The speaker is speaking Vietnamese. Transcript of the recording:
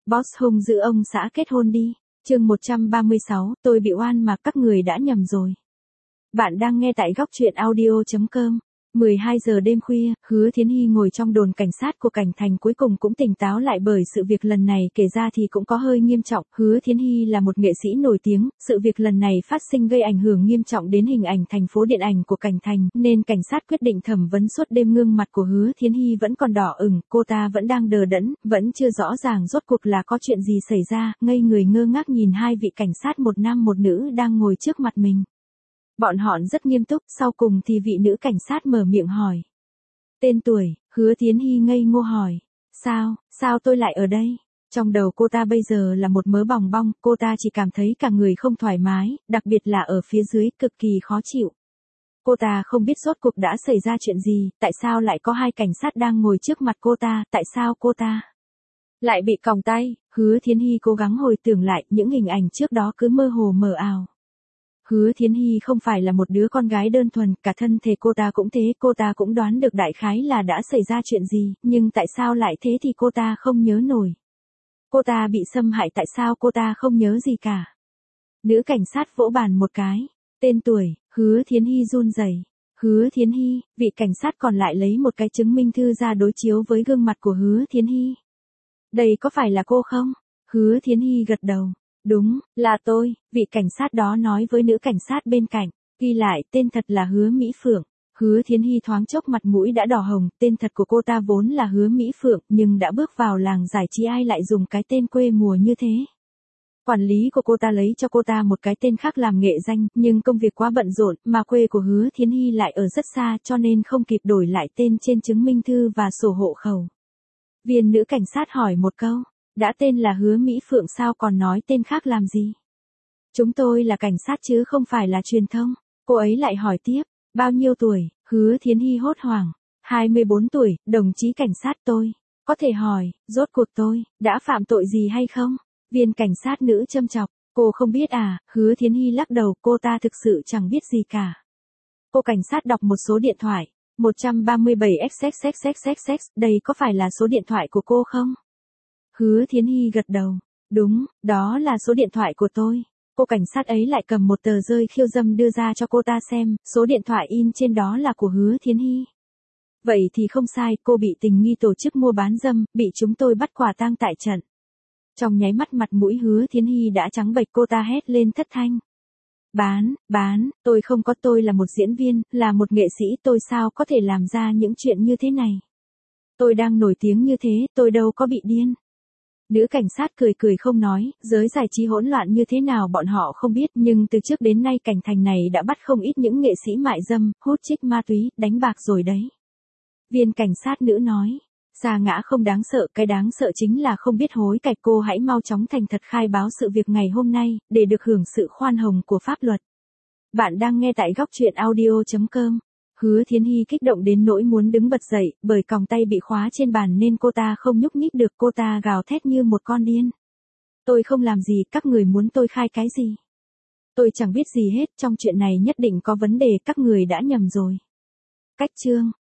Boss hung giữ ông xã kết hôn đi. Chương 136, tôi bị oan mà các người đã nhầm rồi. Bạn đang nghe tại góc truyện audio.com. 12 giờ đêm khuya, Hứa Thiến Hy ngồi trong đồn cảnh sát của Cảnh Thành cuối cùng cũng tỉnh táo lại bởi sự việc lần này kể ra thì cũng có hơi nghiêm trọng. Hứa Thiến Hy là một nghệ sĩ nổi tiếng, sự việc lần này phát sinh gây ảnh hưởng nghiêm trọng đến hình ảnh thành phố điện ảnh của Cảnh Thành, nên cảnh sát quyết định thẩm vấn suốt đêm. Gương mặt của Hứa Thiến Hy vẫn còn đỏ ửng, cô ta vẫn đang đờ đẫn, vẫn chưa rõ ràng rốt cuộc là có chuyện gì xảy ra, ngây người ngơ ngác nhìn hai vị cảnh sát một nam một nữ đang ngồi trước mặt mình. Bọn họ rất nghiêm túc, sau cùng thì vị nữ cảnh sát mở miệng hỏi. Tên tuổi, Hứa Thiến Hy ngây ngô hỏi. Sao tôi lại ở đây? Trong đầu cô ta bây giờ là một mớ bòng bong, cô ta chỉ cảm thấy cả người không thoải mái, đặc biệt là ở phía dưới, cực kỳ khó chịu. Cô ta không biết rốt cuộc đã xảy ra chuyện gì, tại sao lại có hai cảnh sát đang ngồi trước mặt cô ta, tại sao cô ta lại bị còng tay? Hứa Thiến Hy cố gắng hồi tưởng lại, những hình ảnh trước đó cứ mơ hồ mờ ảo. Hứa Thiến Hy không phải là một đứa con gái đơn thuần, cả thân thể cô ta cũng thế, cô ta cũng đoán được đại khái là đã xảy ra chuyện gì, nhưng tại sao lại thế thì cô ta không nhớ nổi. Cô ta bị xâm hại, tại sao cô ta không nhớ gì cả. Nữ cảnh sát vỗ bàn một cái. Tên tuổi, Hứa Thiến Hy run rẩy. Hứa Thiến Hy, vị cảnh sát còn lại lấy một cái chứng minh thư ra đối chiếu với gương mặt của Hứa Thiến Hy. Đây có phải là cô không? Hứa Thiến Hy gật đầu. Đúng, là tôi, vị cảnh sát đó nói với nữ cảnh sát bên cạnh. Ghi lại, tên thật là Hứa Mỹ Phượng. Hứa Thiến Hy thoáng chốc mặt mũi đã đỏ hồng, tên thật của cô ta vốn là Hứa Mỹ Phượng, nhưng đã bước vào làng giải trí ai lại dùng cái tên quê mùa như thế. Quản lý của cô ta lấy cho cô ta một cái tên khác làm nghệ danh, nhưng công việc quá bận rộn, mà quê của Hứa Thiến Hy lại ở rất xa cho nên không kịp đổi lại tên trên chứng minh thư và sổ hộ khẩu. Viên nữ cảnh sát hỏi một câu. Đã tên là Hứa Mỹ Phượng sao còn nói tên khác làm gì? Chúng tôi là cảnh sát chứ không phải là truyền thông. Cô ấy lại hỏi tiếp. Bao nhiêu tuổi? Hứa Thiến Hy hốt hoảng. 24 tuổi, đồng chí cảnh sát tôi. Có thể hỏi, rốt cuộc tôi đã phạm tội gì hay không? Viên cảnh sát nữ châm chọc. Cô không biết à? Hứa Thiến Hy lắc đầu, cô ta thực sự chẳng biết gì cả. Cô cảnh sát đọc một số điện thoại. 137XXXXXX, đây có phải là số điện thoại của cô không? Hứa Thiến Hy gật đầu. Đúng, đó là số điện thoại của tôi. Cô cảnh sát ấy lại cầm một tờ rơi khiêu dâm đưa ra cho cô ta xem, số điện thoại in trên đó là của Hứa Thiến Hy. Vậy thì không sai, cô bị tình nghi tổ chức mua bán dâm, bị chúng tôi bắt quả tang tại trận. Trong nháy mắt mặt mũi Hứa Thiến Hy đã trắng bệch, cô ta hét lên thất thanh. Bán, tôi không có, tôi là một diễn viên, là một nghệ sĩ, tôi sao có thể làm ra những chuyện như thế này. Tôi đang nổi tiếng như thế, tôi đâu có bị điên. Nữ cảnh sát cười không nói, giới giải trí hỗn loạn như thế nào bọn họ không biết, nhưng từ trước đến nay Cảnh Thành này đã bắt không ít những nghệ sĩ mại dâm, hút chích ma túy, đánh bạc rồi đấy. Viên cảnh sát nữ nói, sa ngã không đáng sợ, cái đáng sợ chính là không biết hối cải. Cô hãy mau chóng thành thật khai báo sự việc ngày hôm nay, để được hưởng sự khoan hồng của pháp luật. Bạn đang nghe tại góc truyện audio.com. Hứa Thiến Hy kích động đến nỗi muốn đứng bật dậy, bởi còng tay bị khóa trên bàn nên cô ta không nhúc nhích được, cô ta gào thét như một con điên. Tôi không làm gì, các người muốn tôi khai cái gì? Tôi chẳng biết gì hết, trong chuyện này nhất định có vấn đề, các người đã nhầm rồi. Cách chương